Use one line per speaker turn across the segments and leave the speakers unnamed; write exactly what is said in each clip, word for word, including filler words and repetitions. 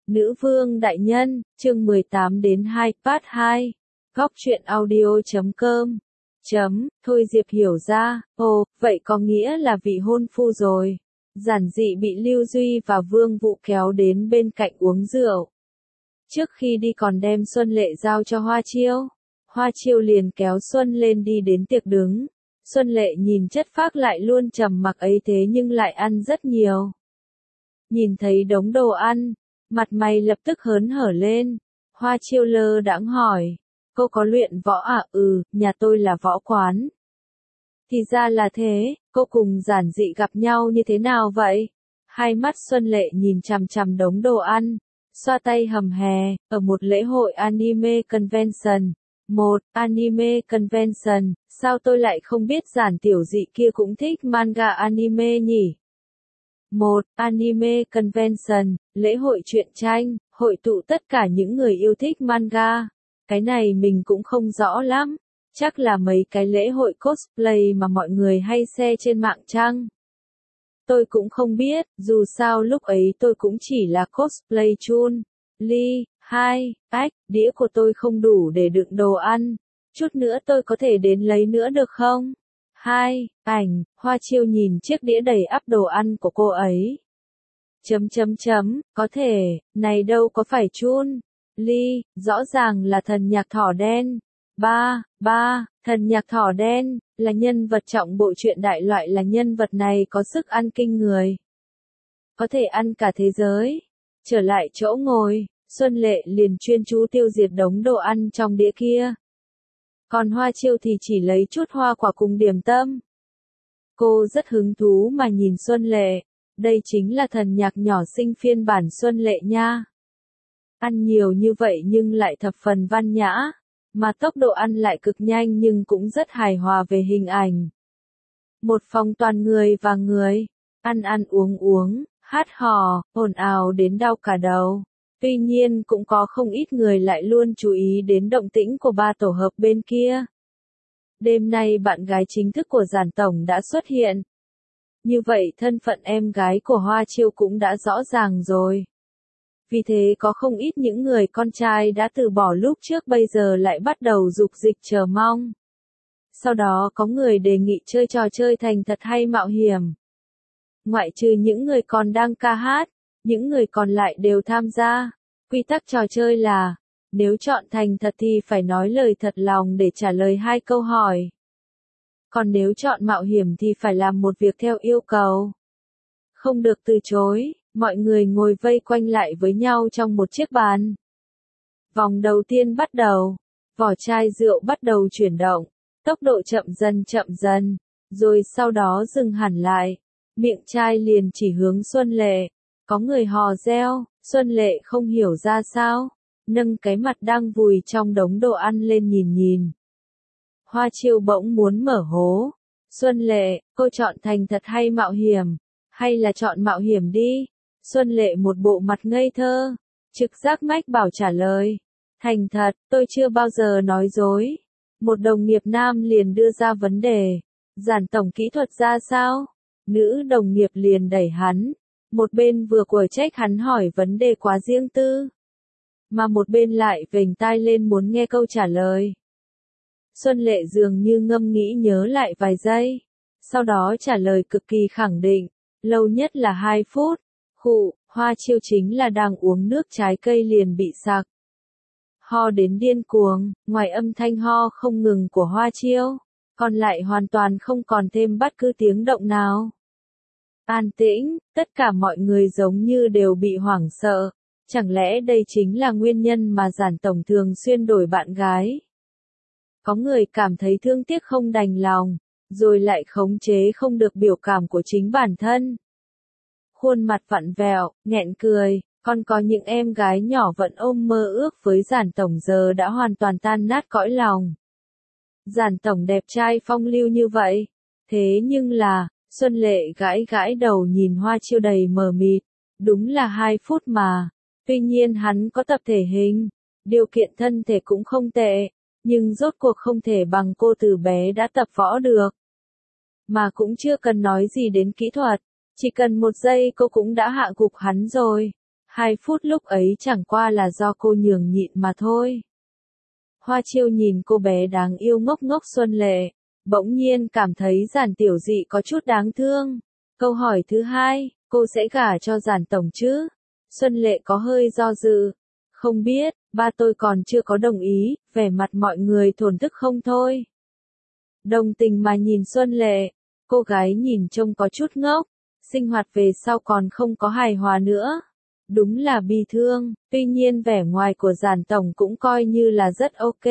Nữ vương đại nhân, chương mười tám đến hai, part hai. Góc truyện audio chấm com. Chấm, thôi Diệp hiểu ra, ồ, vậy có nghĩa là vị hôn phu rồi. Giản dị bị Lưu Duy và Vương Vũ kéo đến bên cạnh uống rượu. Trước khi đi còn đem Xuân Lệ giao cho Hoa Chiêu. Hoa Chiêu liền kéo Xuân lên đi đến tiệc đứng. Xuân Lệ nhìn chất phác lại luôn trầm mặc ấy thế nhưng lại ăn rất nhiều. Nhìn thấy đống đồ ăn, mặt mày lập tức hớn hở lên. Hoa Chiêu lơ đãng hỏi, cô có luyện võ à? Ừ, nhà tôi là võ quán. Thì ra là thế, cô cùng Giản Dị gặp nhau như thế nào vậy? Hai mắt Xuân Lệ nhìn chằm chằm đống đồ ăn, xoa tay hầm hè, ở một lễ hội anime convention. Một, anime convention, sao tôi lại không biết Giản tiểu dị kia cũng thích manga anime nhỉ? Một, anime convention, lễ hội truyện tranh, hội tụ tất cả những người yêu thích manga. Cái này mình cũng không rõ lắm, chắc là mấy cái lễ hội cosplay mà mọi người hay share trên mạng chăng? Tôi cũng không biết, dù sao lúc ấy tôi cũng chỉ là cosplay chun. Ly, hai, ách, đĩa của tôi không đủ để đựng đồ ăn, chút nữa tôi có thể đến lấy nữa được không? Hai, ảnh, Hoa Chiêu nhìn chiếc đĩa đầy ắp đồ ăn của cô ấy. Chấm chấm chấm, có thể, này đâu có phải chun. Ly, rõ ràng là thần nhạc thỏ đen. Ba, ba, thần nhạc thỏ đen, là nhân vật trọng bộ truyện đại loại, là nhân vật này có sức ăn kinh người. Có thể ăn cả thế giới. Trở lại chỗ ngồi, Xuân Lệ liền chuyên chú tiêu diệt đống đồ ăn trong đĩa kia. Còn Hoa Chiêu thì chỉ lấy chút hoa quả cùng điểm tâm. Cô rất hứng thú mà nhìn Xuân Lệ, đây chính là thần nhạc nhỏ sinh phiên bản Xuân Lệ nha. Ăn nhiều như vậy nhưng lại thập phần văn nhã, mà tốc độ ăn lại cực nhanh nhưng cũng rất hài hòa về hình ảnh. Một phòng toàn người và người, ăn ăn uống uống, hát hò, ồn ào đến đau cả đầu. Tuy nhiên cũng có không ít người lại luôn chú ý đến động tĩnh của ba tổ hợp bên kia. Đêm nay bạn gái chính thức của Giản tổng đã xuất hiện. Như vậy thân phận em gái của Hoa Chiêu cũng đã rõ ràng rồi. Vì thế có không ít những người con trai đã từ bỏ lúc trước bây giờ lại bắt đầu dục dịch chờ mong. Sau đó có người đề nghị chơi trò chơi thành thật hay mạo hiểm. Ngoại trừ những người còn đang ca hát, những người còn lại đều tham gia. Quy tắc trò chơi là, nếu chọn thành thật thì phải nói lời thật lòng để trả lời hai câu hỏi. Còn nếu chọn mạo hiểm thì phải làm một việc theo yêu cầu. Không được từ chối, mọi người ngồi vây quanh lại với nhau trong một chiếc bàn. Vòng đầu tiên bắt đầu, vỏ chai rượu bắt đầu chuyển động, tốc độ chậm dần chậm dần, rồi sau đó dừng hẳn lại. Miệng chai liền chỉ hướng Xuân Lệ, có người hò reo, Xuân Lệ không hiểu ra sao, nâng cái mặt đang vùi trong đống đồ ăn lên nhìn nhìn. Hoa Chiêu bỗng muốn mở hố. Xuân Lệ, cô chọn thành thật hay mạo hiểm? Hay là chọn mạo hiểm đi? Xuân Lệ một bộ mặt ngây thơ, trực giác mách bảo trả lời. Thành thật, tôi chưa bao giờ nói dối. Một đồng nghiệp nam liền đưa ra vấn đề. Giản tổng kỹ thuật ra sao? Nữ đồng nghiệp liền đẩy hắn. Một bên vừa quở trách hắn hỏi vấn đề quá riêng tư, mà một bên lại vểnh tai lên muốn nghe câu trả lời. Xuân Lệ dường như ngâm nghĩ nhớ lại vài giây, sau đó trả lời cực kỳ khẳng định, lâu nhất là hai phút. Khụ, Hoa Chiêu chính là đang uống nước trái cây liền bị sặc. Ho đến điên cuồng, ngoài âm thanh ho không ngừng của Hoa Chiêu, còn lại hoàn toàn không còn thêm bất cứ tiếng động nào. An tĩnh, tất cả mọi người giống như đều bị hoảng sợ. Chẳng lẽ đây chính là nguyên nhân mà Giản tổng thường xuyên đổi bạn gái? Có người cảm thấy thương tiếc không đành lòng, rồi lại khống chế không được biểu cảm của chính bản thân. Khuôn mặt vặn vẹo, nghẹn cười, còn có những em gái nhỏ vẫn ôm mơ ước với Giản tổng giờ đã hoàn toàn tan nát cõi lòng. Giản tổng đẹp trai phong lưu như vậy, thế nhưng là, Xuân Lệ gãi gãi đầu nhìn Hoa Chiêu đầy mờ mịt, đúng là hai phút mà, tuy nhiên hắn có tập thể hình, điều kiện thân thể cũng không tệ, nhưng rốt cuộc không thể bằng cô từ bé đã tập võ được. Mà cũng chưa cần nói gì đến kỹ thuật, chỉ cần một giây cô cũng đã hạ gục hắn rồi. Hai phút lúc ấy chẳng qua là do cô nhường nhịn mà thôi. Hoa Chiêu nhìn cô bé đáng yêu ngốc ngốc Xuân Lệ, bỗng nhiên cảm thấy Giản Tiểu Dị có chút đáng thương. Câu hỏi thứ hai, cô sẽ gả cho Giản tổng chứ? Xuân Lệ có hơi do dự. Không biết, ba tôi còn chưa có đồng ý, vẻ mặt mọi người thổn thức không thôi. Đồng tình mà nhìn Xuân Lệ, cô gái nhìn trông có chút ngốc, sinh hoạt về sau còn không có hài hòa nữa. Đúng là bi thương, tuy nhiên vẻ ngoài của Giản tổng cũng coi như là rất ok.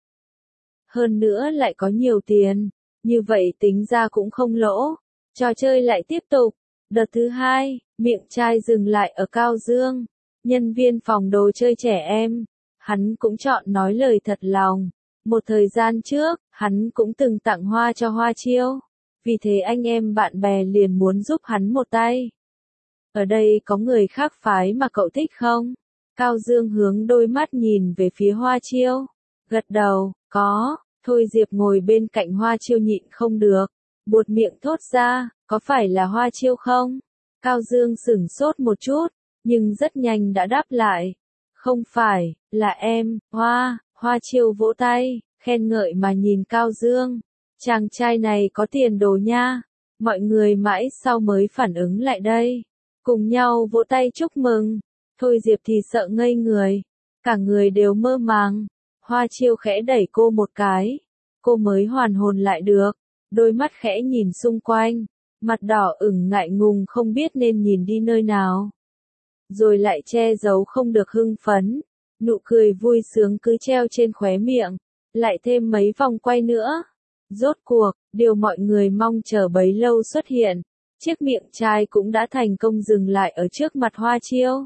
Hơn nữa lại có nhiều tiền, như vậy tính ra cũng không lỗ. Trò chơi lại tiếp tục. Đợt thứ hai, miệng trai dừng lại ở Cao Dương. Nhân viên phòng đồ chơi trẻ em. Hắn cũng chọn nói lời thật lòng. Một thời gian trước, hắn cũng từng tặng hoa cho Hoa Chiêu. Vì thế anh em bạn bè liền muốn giúp hắn một tay. Ở đây có người khác phái mà cậu thích không? Cao Dương hướng đôi mắt nhìn về phía Hoa Chiêu. Gật đầu, có. Thôi Diệp ngồi bên cạnh Hoa Chiêu nhịn không được. Buột miệng thốt ra, có phải là Hoa Chiêu không? Cao Dương sửng sốt một chút, nhưng rất nhanh đã đáp lại. Không phải, là em, Hoa. Hoa Chiêu vỗ tay, khen ngợi mà nhìn Cao Dương. Chàng trai này có tiền đồ nha. Mọi người mãi sau mới phản ứng lại đây. Cùng nhau vỗ tay chúc mừng. Thôi Diệp thì sợ ngây người. Cả người đều mơ màng. Hoa Chiêu khẽ đẩy cô một cái. Cô mới hoàn hồn lại được. Đôi mắt khẽ nhìn xung quanh. Mặt đỏ ửng ngại ngùng không biết nên nhìn đi nơi nào. Rồi lại che giấu không được hưng phấn. Nụ cười vui sướng cứ treo trên khóe miệng. Lại thêm mấy vòng quay nữa. Rốt cuộc, điều mọi người mong chờ bấy lâu xuất hiện. Chiếc miệng trai cũng đã thành công dừng lại ở trước mặt Hoa Chiêu.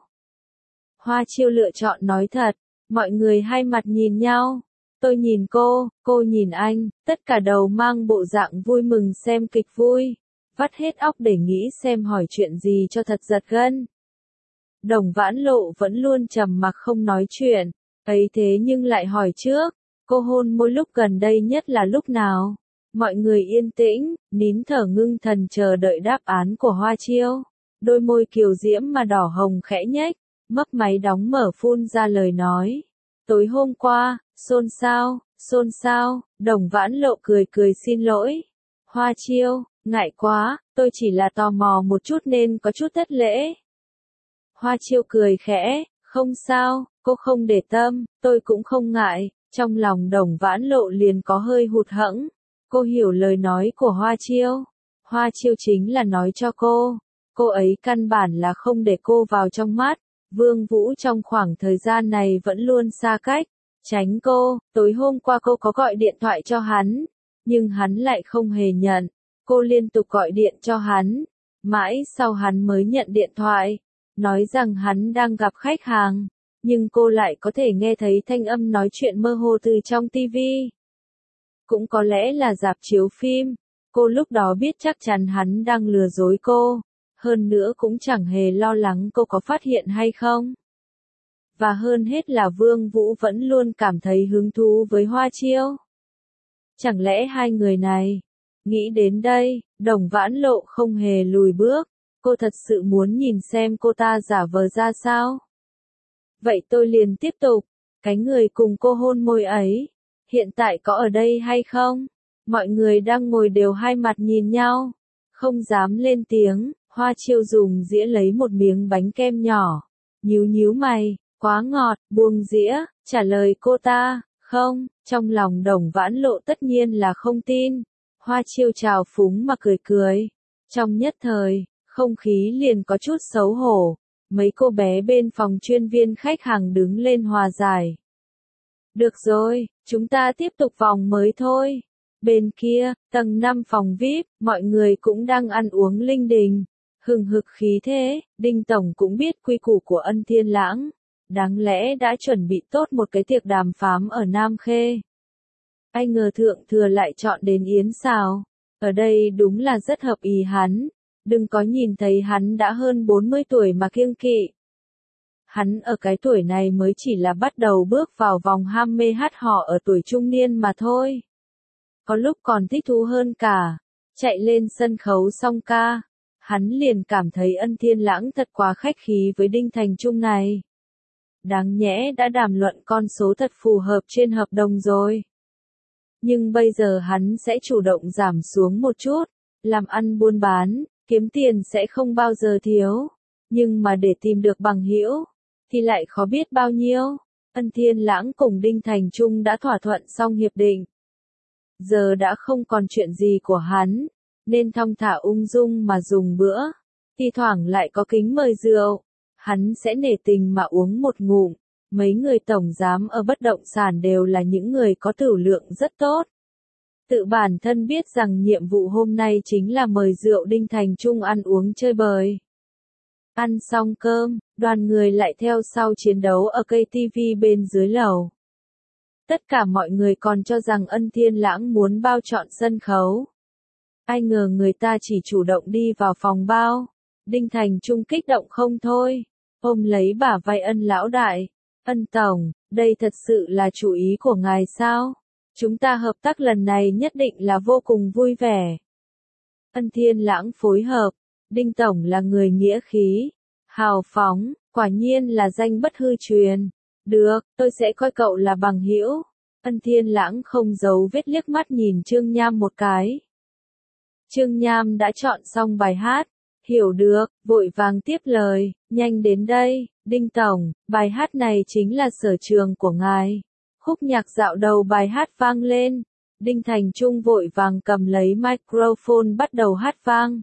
Hoa Chiêu lựa chọn nói thật. Mọi người hai mặt nhìn nhau. Tôi nhìn cô, cô nhìn anh, tất cả đầu mang bộ dạng vui mừng xem kịch vui. Vắt hết óc để nghĩ xem hỏi chuyện gì cho thật giật gân. Đồng Vãn Lộ vẫn luôn trầm mặc không nói chuyện. Ấy thế nhưng lại hỏi trước. Cô hôn môi lúc gần đây nhất là lúc nào? Mọi người yên tĩnh, nín thở ngưng thần chờ đợi đáp án của Hoa Chiêu. Đôi môi kiều diễm mà đỏ hồng khẽ nhếch, mấp máy đóng mở phun ra lời nói. Tối hôm qua, xôn xao, xôn xao, Đồng Vãn Lộ cười cười xin lỗi. Hoa Chiêu, ngại quá, tôi chỉ là tò mò một chút nên có chút thất lễ. Hoa Chiêu cười khẽ, không sao, cô không để tâm, tôi cũng không ngại. Trong lòng Đồng Vãn Lộ liền có hơi hụt hẫng. Cô hiểu lời nói của Hoa Chiêu. Hoa Chiêu chính là nói cho cô. Cô ấy căn bản là không để cô vào trong mắt. Vương Vũ trong khoảng thời gian này vẫn luôn xa cách. Tránh cô, tối hôm qua cô có gọi điện thoại cho hắn. Nhưng hắn lại không hề nhận. Cô liên tục gọi điện cho hắn. Mãi sau hắn mới nhận điện thoại. Nói rằng hắn đang gặp khách hàng. Nhưng cô lại có thể nghe thấy thanh âm nói chuyện mơ hồ từ trong tivi. Cũng có lẽ là rạp chiếu phim. Cô lúc đó biết chắc chắn hắn đang lừa dối cô. Hơn nữa cũng chẳng hề lo lắng cô có phát hiện hay không. Và hơn hết là Vương Vũ vẫn luôn cảm thấy hứng thú với Hoa Chiêu. Chẳng lẽ hai người này? Nghĩ đến đây, Đồng Vãn Lộ không hề lùi bước. Cô thật sự muốn nhìn xem cô ta giả vờ ra sao. Vậy tôi liền tiếp tục. Cái người cùng cô hôn môi ấy. Hiện tại có ở đây hay không? Mọi người đang ngồi đều hai mặt nhìn nhau. Không dám lên tiếng. Hoa Chiêu dùng dĩa lấy một miếng bánh kem nhỏ. Nhíu nhíu mày. Quá ngọt. Buông dĩa. Trả lời cô ta. Không. Trong lòng Đồng Vãn Lộ tất nhiên là không tin. Hoa Chiêu trào phúng mà cười cười. Trong nhất thời, không khí liền có chút xấu hổ. Mấy cô bé bên phòng chuyên viên khách hàng đứng lên hòa giải. Được rồi, chúng ta tiếp tục vòng mới thôi. Bên kia, tầng năm phòng vi ai pi, mọi người cũng đang ăn uống linh đình. Hừng hực khí thế, Đinh Tổng cũng biết quy củ của Ân Thiên Lãng. Đáng lẽ đã chuẩn bị tốt một cái tiệc đàm phán ở Nam Khê. Ai ngờ thượng thừa lại chọn đến Yến Xào. Ở đây đúng là rất hợp ý hắn. Đừng có nhìn thấy hắn đã hơn bốn mươi tuổi mà kiêng kỵ. Hắn ở cái tuổi này mới chỉ là bắt đầu bước vào vòng ham mê hát hò ở tuổi trung niên mà thôi. Có lúc còn thích thú hơn cả. Chạy lên sân khấu song ca. hắn liền cảm thấy Ân Thiên Lãng thật quá khách khí với Đinh Thành Trung này. Đáng nhẽ đã đàm luận con số thật phù hợp trên hợp đồng rồi. Nhưng bây giờ hắn sẽ chủ động giảm xuống một chút, làm ăn buôn bán, kiếm tiền sẽ không bao giờ thiếu. Nhưng mà để tìm được bằng hữu, thì lại khó biết bao nhiêu. Ân Thiên Lãng cùng Đinh Thành Trung đã thỏa thuận xong hiệp định. Giờ đã không còn chuyện gì của hắn, nên thong thả ung dung mà dùng bữa. Thi thoảng lại có kính mời rượu, hắn sẽ nể tình mà uống một ngụm. Mấy người tổng giám ở bất động sản đều là những người có tửu lượng rất tốt. Tự bản thân biết rằng nhiệm vụ hôm nay chính là mời rượu Đinh Thành Trung ăn uống chơi bời. Ăn xong cơm, đoàn người lại theo sau chiến đấu ở cây tivi bên dưới lầu. Tất cả mọi người còn cho rằng Ân Thiên Lãng muốn bao trọn sân khấu. Ai ngờ người ta chỉ chủ động đi vào phòng bao. Đinh Thành Trung kích động không thôi, ôm lấy bả vai Ân lão đại. Ân tổng, đây thật sự là chủ ý của ngài sao? Chúng ta hợp tác lần này nhất định là vô cùng vui vẻ. Ân Thiên Lãng phối hợp, Đinh tổng là người nghĩa khí, hào phóng, quả nhiên là danh bất hư truyền. Được, tôi sẽ coi cậu là bằng hữu. Ân Thiên Lãng không giấu vết liếc mắt nhìn Trương Nham một cái. Trương Nham đã chọn xong bài hát, hiểu được, vội vàng tiếp lời, nhanh đến đây, Đinh tổng, bài hát này chính là sở trường của ngài. Khúc nhạc dạo đầu bài hát vang lên, Đinh Thành Trung vội vàng cầm lấy microphone bắt đầu hát vang.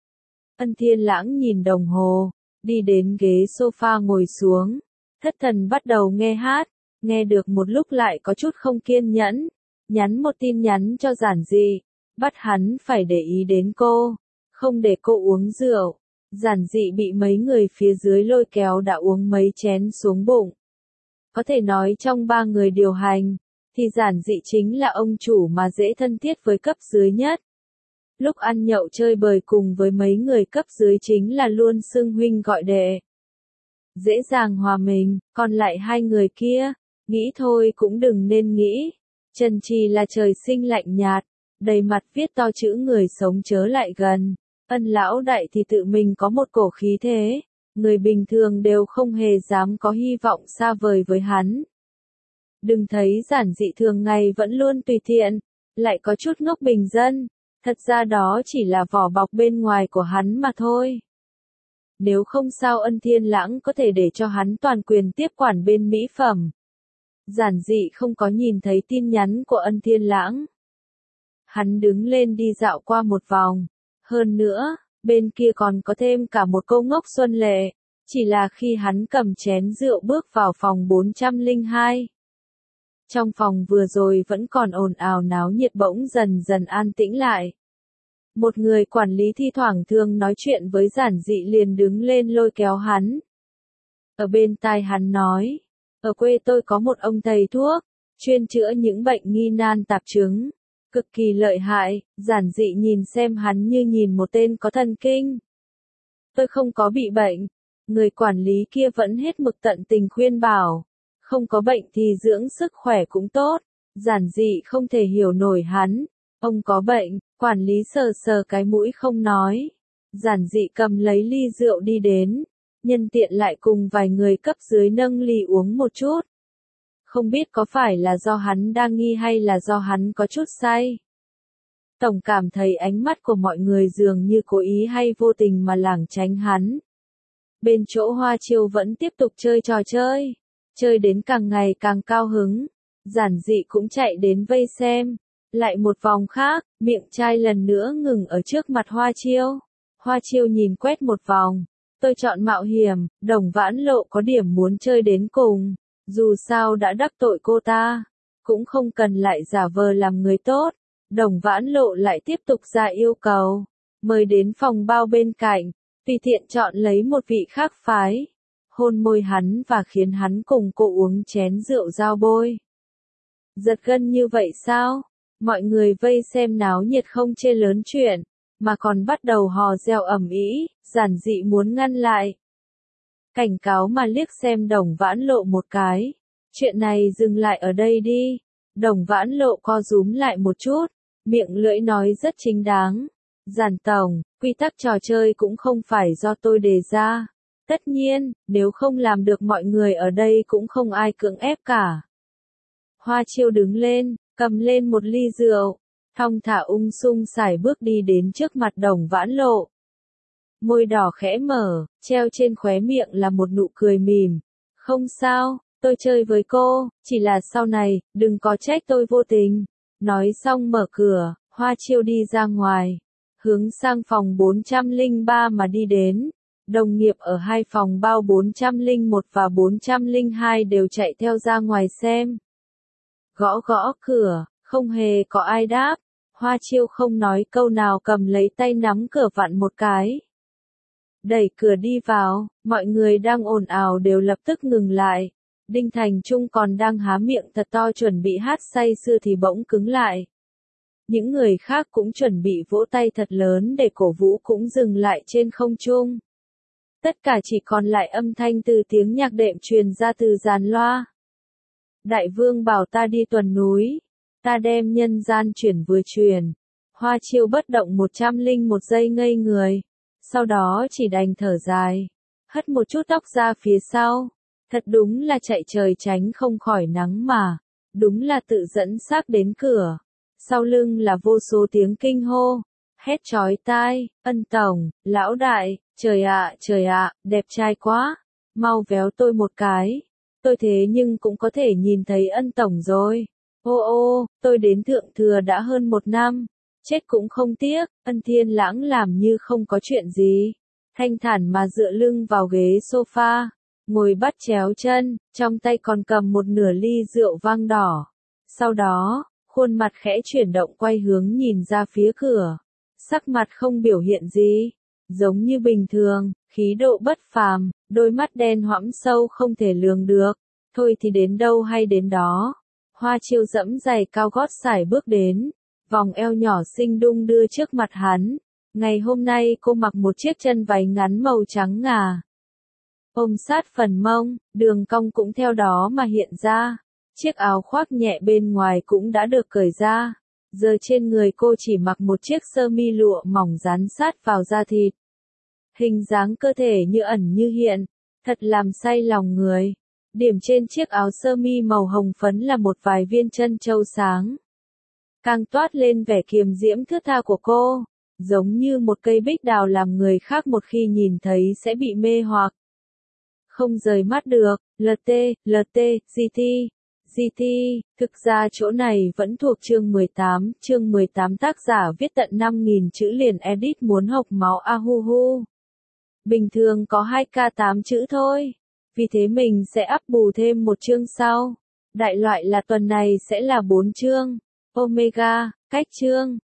Ân Thiên Lãng nhìn đồng hồ, đi đến ghế sofa ngồi xuống, thất thần bắt đầu nghe hát, nghe được một lúc lại có chút không kiên nhẫn, nhắn một tin nhắn cho Giản Dị, bắt hắn phải để ý đến cô, không để cô uống rượu. Giản Dị bị mấy người phía dưới lôi kéo đã uống mấy chén xuống bụng. Có thể nói trong ba người điều hành, thì Giản Dị chính là ông chủ mà dễ thân thiết với cấp dưới nhất. Lúc ăn nhậu chơi bời cùng với mấy người cấp dưới chính là luôn xưng huynh gọi đệ. Dễ dàng hòa mình, còn lại hai người kia, nghĩ thôi cũng đừng nên nghĩ. Trần Trì là trời sinh lạnh nhạt, đầy mặt viết to chữ người sống chớ lại gần. Ân lão đại thì tự mình có một cổ khí thế, người bình thường đều không hề dám có hy vọng xa vời với hắn. Đừng thấy Giản Dị thường ngày vẫn luôn tùy tiện, lại có chút ngốc bình dân, thật ra đó chỉ là vỏ bọc bên ngoài của hắn mà thôi. Nếu không sao Ân Thiên Lãng có thể để cho hắn toàn quyền tiếp quản bên mỹ phẩm. Giản Dị không có nhìn thấy tin nhắn của Ân Thiên Lãng. Hắn đứng lên đi dạo qua một vòng. Hơn nữa, bên kia còn có thêm cả một cô ngốc Xuân Lệ, chỉ là khi hắn cầm chén rượu bước vào phòng bốn trăm lẻ hai. Trong phòng vừa rồi vẫn còn ồn ào náo nhiệt bỗng dần dần an tĩnh lại. Một người quản lý thi thoảng thường nói chuyện với Giản Dị liền đứng lên lôi kéo hắn. Ở bên tai hắn nói, ở quê tôi có một ông thầy thuốc, chuyên chữa những bệnh nghi nan tạp chứng. Cực kỳ lợi hại, Giản Dị nhìn xem hắn như nhìn một tên có thần kinh. Tôi không có bị bệnh. Người quản lý kia vẫn hết mực tận tình khuyên bảo. Không có bệnh thì dưỡng sức khỏe cũng tốt. Giản Dị không thể hiểu nổi hắn. Ông có bệnh, quản lý sờ sờ cái mũi không nói. Giản Dị cầm lấy ly rượu đi đến. Nhân tiện lại cùng vài người cấp dưới nâng ly uống một chút. Không biết có phải là do hắn đang nghi hay là do hắn có chút say. Tổng cảm thấy ánh mắt của mọi người dường như cố ý hay vô tình mà lảng tránh hắn. Bên chỗ Hoa Chiêu vẫn tiếp tục chơi trò chơi. Chơi đến càng ngày càng cao hứng. Giản Dị cũng chạy đến vây xem. Lại một vòng khác, miệng chai lần nữa ngừng ở trước mặt Hoa Chiêu. Hoa Chiêu nhìn quét một vòng. Tôi chọn mạo hiểm, Đồng Vãn Lộ có điểm muốn chơi đến cùng. Dù sao đã đắc tội cô ta, cũng không cần lại giả vờ làm người tốt. Đồng Vãn Lộ lại tiếp tục ra yêu cầu, mời đến phòng bao bên cạnh, tùy tiện chọn lấy một vị khác phái, hôn môi hắn và khiến hắn cùng cô uống chén rượu dao bôi. Giật gân như vậy sao? Mọi người vây xem náo nhiệt không chê lớn chuyện, mà còn bắt đầu hò reo ầm ĩ, Giản Dị muốn ngăn lại. Cảnh cáo mà liếc xem Đồng Vãn Lộ một cái. Chuyện này dừng lại ở đây đi. Đồng Vãn Lộ co rúm lại một chút, miệng lưỡi nói rất chính đáng. Giản tổng, quy tắc trò chơi cũng không phải do tôi đề ra. Tất nhiên, nếu không làm được mọi người ở đây cũng không ai cưỡng ép cả. Hoa Chiêu đứng lên, cầm lên một ly rượu, thong thả ung dung sải bước đi đến trước mặt Đồng Vãn Lộ. Môi đỏ khẽ mở, treo trên khóe miệng là một nụ cười mỉm. Không sao, tôi chơi với cô, chỉ là sau này, đừng có trách tôi vô tình. Nói xong mở cửa, Hoa Chiêu đi ra ngoài, hướng sang phòng bốn trăm lẻ ba mà đi đến. Đồng nghiệp ở hai phòng bao bốn trăm lẻ một và bốn trăm lẻ hai đều chạy theo ra ngoài xem. Gõ gõ cửa, không hề có ai đáp. Hoa Chiêu không nói câu nào, cầm lấy tay nắm cửa vặn một cái. Đẩy cửa đi vào, mọi người đang ồn ào đều lập tức ngừng lại. Đinh Thành Trung còn đang há miệng thật to chuẩn bị hát say sưa thì bỗng cứng lại. Những người khác cũng chuẩn bị vỗ tay thật lớn để cổ vũ cũng dừng lại trên không trung. Tất cả chỉ còn lại âm thanh từ tiếng nhạc đệm truyền ra từ dàn loa. Đại vương bảo ta đi tuần núi, ta đem nhân gian chuyển vừa truyền. Hoa Chiêu bất động một trăm lẻ một giây ngây người, sau đó chỉ đành thở dài, hất một chút tóc ra phía sau. Thật đúng là chạy trời tránh không khỏi nắng mà, đúng là tự dẫn xác đến cửa. Sau lưng là vô số tiếng kinh hô, hét chói tai, Ân tổng, lão đại, trời ạ, trời ạ, đẹp trai quá, mau véo tôi một cái. Tôi thế nhưng cũng có thể nhìn thấy Ân tổng rồi. Ô ô, tôi đến thượng thừa đã hơn một năm, chết cũng không tiếc. Ân Thiên Lãng làm như không có chuyện gì, thanh thản mà dựa lưng vào ghế sofa, ngồi bắt chéo chân, trong tay còn cầm một nửa ly rượu vang đỏ. Sau đó, khuôn mặt khẽ chuyển động quay hướng nhìn ra phía cửa, sắc mặt không biểu hiện gì, giống như bình thường, khí độ bất phàm, đôi mắt đen hõm sâu không thể lường được. Thôi thì đến đâu hay đến đó. Hoa Chiêu dẫm giày cao gót sải bước đến, vòng eo nhỏ xinh đung đưa trước mặt hắn. Ngày hôm nay cô mặc một chiếc chân váy ngắn màu trắng ngà, ôm sát phần mông, đường cong cũng theo đó mà hiện ra. Chiếc áo khoác nhẹ bên ngoài cũng đã được cởi ra. Giờ trên người cô chỉ mặc một chiếc sơ mi lụa mỏng dán sát vào da thịt. Hình dáng cơ thể như ẩn như hiện, thật làm say lòng người. Điểm trên chiếc áo sơ mi màu hồng phấn là một vài viên chân châu sáng, càng toát lên vẻ kiềm diễm thướt tha của cô, giống như một cây bích đào làm người khác một khi nhìn thấy sẽ bị mê hoặc, không rời mắt được. lờ tê, lờ tê, giê tê, giê tê, thực ra chỗ này vẫn thuộc chương mười tám, chương mười tám tác giả viết tận năm nghìn chữ liền edit muốn hộc máu a hu hu. Bình thường có hai k tám chữ thôi, vì thế mình sẽ up bù thêm một chương sau. Đại loại là tuần này sẽ là bốn chương. Omega, cách chương.